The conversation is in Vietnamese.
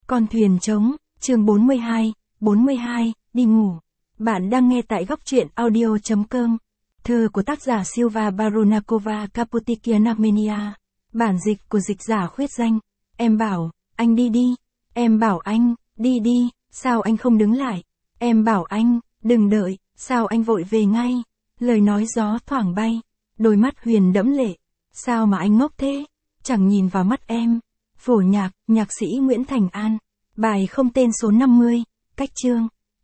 Con thuyền trống, chương 42, đi ngủ. Bạn đang nghe tại góc truyện audio.com. Thơ của tác giả Silva Barunakova Kaputikian Armenia. Bản dịch của dịch giả Khuyết Danh. Em bảo, anh đi đi. Em bảo anh, đi đi, sao anh không đứng lại? Em bảo anh, đừng đợi, sao anh vội về ngay? Lời nói gió thoảng bay, đôi mắt huyền đẫm lệ. Sao mà anh ngốc thế? Chẳng nhìn vào mắt em. Phổ nhạc, nhạc sĩ Nguyễn Thành An. Bài không tên số 50, cách chương.